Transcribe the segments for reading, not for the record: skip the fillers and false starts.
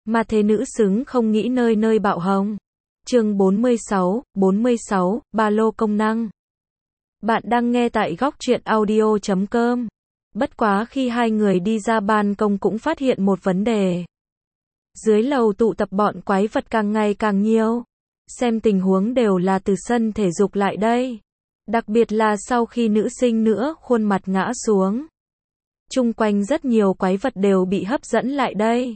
Mà thế nữ xứng không nghĩ nơi nơi bạo hồng. Chương 46, ba lô công năng. Bạn đang nghe tại góc truyện audio.com. Bất quá khi hai người đi ra ban công cũng phát hiện một vấn đề. Dưới lầu tụ tập bọn quái vật càng ngày càng nhiều. Xem tình huống đều là từ sân thể dục lại đây. Đặc biệt là sau khi nữ sinh nữa khuôn mặt ngã xuống. Chung quanh rất nhiều quái vật đều bị hấp dẫn lại đây.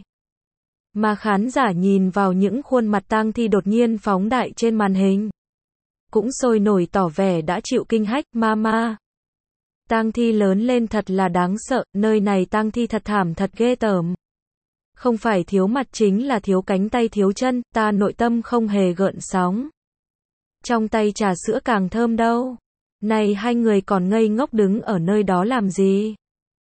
Mà khán giả nhìn vào những khuôn mặt tang thi đột nhiên phóng đại trên màn hình. Cũng sôi nổi tỏ vẻ đã chịu kinh hách, mama. Tang thi lớn lên thật là đáng sợ, nơi này tang thi thật thảm thật ghê tởm. Không phải thiếu mặt chính là thiếu cánh tay thiếu chân, ta nội tâm không hề gợn sóng. Trong tay trà sữa càng thơm đâu. Này hai người còn ngây ngốc đứng ở nơi đó làm gì?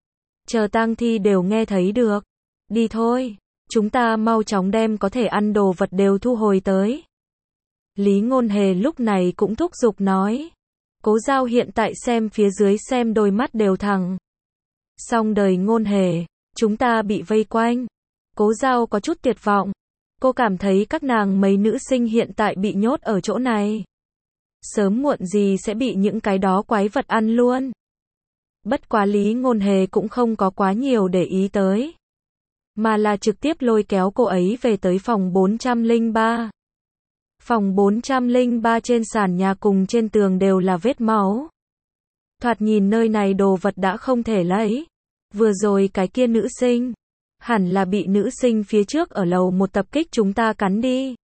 Chờ tang thi đều nghe thấy được. Đi thôi. Chúng ta mau chóng đem có thể ăn đồ vật đều thu hồi tới. Lý Ngôn Hề lúc này cũng thúc giục nói. Cố Giao hiện tại xem phía dưới xem đôi mắt đều thẳng. Xong đời Ngôn Hề, chúng ta bị vây quanh. Cố Giao có chút tuyệt vọng. Cô cảm thấy các nàng mấy nữ sinh hiện tại bị nhốt ở chỗ này. Sớm muộn gì sẽ bị những cái đó quái vật ăn luôn. Bất quá Lý Ngôn Hề cũng không có quá nhiều để ý tới. Mà là trực tiếp lôi kéo cô ấy về tới phòng 403. Phòng 403 trên sàn nhà cùng trên tường đều là vết máu. Thoạt nhìn nơi này đồ vật đã không thể lấy. Vừa rồi cái kia nữ sinh. Hẳn là bị nữ sinh phía trước ở lầu một tập kích chúng ta cắn đi.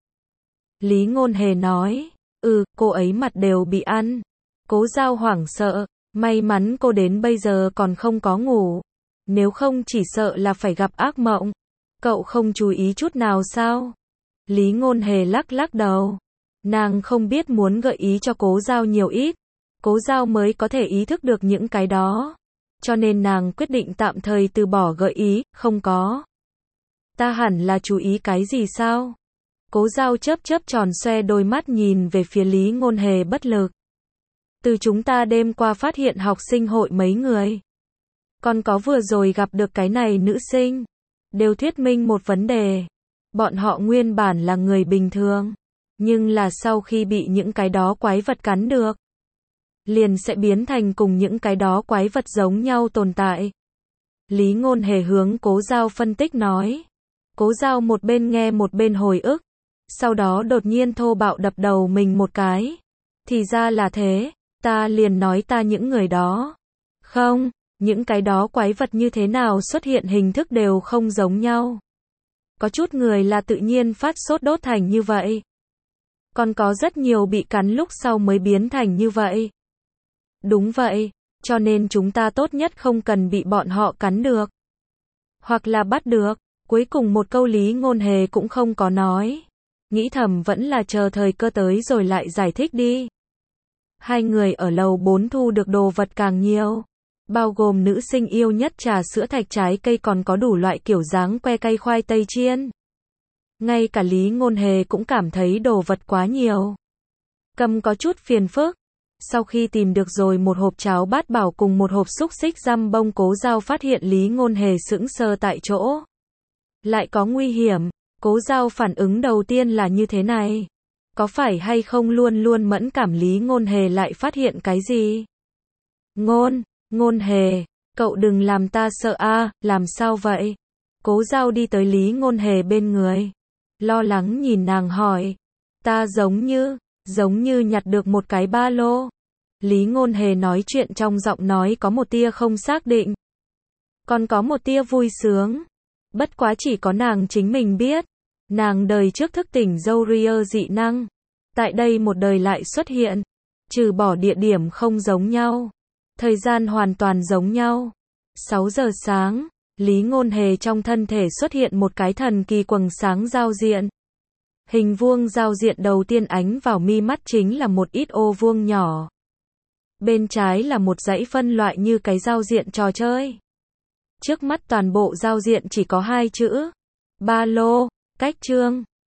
Lý Ngôn Hề nói. Cô ấy mặt đều bị ăn. Cố Giao hoảng sợ. May mắn cô đến bây giờ còn không có ngủ. Nếu không chỉ sợ là phải gặp ác mộng. Cậu không chú ý chút nào sao? Lý Ngôn Hề lắc lắc đầu. Nàng không biết muốn gợi ý cho Cố Giao nhiều ít. Cố Giao mới có thể ý thức được những cái đó. Cho nên nàng quyết định tạm thời từ bỏ gợi ý, không có. Ta hẳn là chú ý cái gì sao? Cố Giao chớp chớp tròn xoe đôi mắt nhìn về phía Lý Ngôn Hề bất lực. Từ chúng ta đêm qua phát hiện học sinh hội mấy người. Còn có vừa rồi gặp được cái này nữ sinh. Đều thuyết minh một vấn đề. Bọn họ nguyên bản là người bình thường. Nhưng là sau khi bị những cái đó quái vật cắn được. Liền sẽ biến thành cùng những cái đó quái vật giống nhau tồn tại. Lý Ngôn Hề hướng Cố Giao phân tích nói. Cố Giao một bên nghe một bên hồi ức. Sau đó đột nhiên thô bạo đập đầu mình một cái. Thì ra là thế. Ta liền nói ta những người đó. Không. Những cái đó quái vật như thế nào xuất hiện hình thức đều không giống nhau. Có chút người là tự nhiên phát sốt đốt thành như vậy. Còn có rất nhiều bị cắn lúc sau mới biến thành như vậy. Đúng vậy, cho nên chúng ta tốt nhất không cần bị bọn họ cắn được. Hoặc là bắt được. Cuối cùng một câu Lý Ngôn Hề cũng không có nói. Nghĩ thầm vẫn là chờ thời cơ tới rồi lại giải thích đi. Hai người ở lầu 4 thu được đồ vật càng nhiều. Bao gồm nữ sinh yêu nhất trà sữa thạch trái cây còn có đủ loại kiểu dáng que cây khoai tây chiên. Ngay cả Lý Ngôn Hề cũng cảm thấy đồ vật quá nhiều. Cầm có chút phiền phức. Sau khi tìm được rồi một hộp cháo bát bảo cùng một hộp xúc xích răm bông Cố Giao phát hiện Lý Ngôn Hề sững sờ tại chỗ. Lại có nguy hiểm. Cố Giao phản ứng đầu tiên là như thế này. Có phải hay không luôn luôn mẫn cảm Lý Ngôn Hề lại phát hiện cái gì? Ngôn Hề, cậu đừng làm ta sợ a, làm sao vậy? Cố Giao đi tới Lý Ngôn Hề bên người. Lo lắng nhìn nàng hỏi. Ta giống như nhặt được một cái ba lô. Lý Ngôn Hề nói chuyện trong giọng nói có một tia không xác định. Còn có một tia vui sướng. Bất quá chỉ có nàng chính mình biết. Nàng đời trước thức tỉnh Zourier dị năng. Tại đây một đời lại xuất hiện. Trừ bỏ địa điểm không giống nhau. Thời gian hoàn toàn giống nhau. 6 giờ sáng, Lý Ngôn Hề trong thân thể xuất hiện một cái thần kỳ quầng sáng giao diện. Hình vuông giao diện đầu tiên ánh vào mi mắt chính là một ít ô vuông nhỏ. Bên trái là một dãy phân loại như cái giao diện trò chơi. Trước mắt toàn bộ giao diện chỉ có hai chữ. Ba lô, cách chương.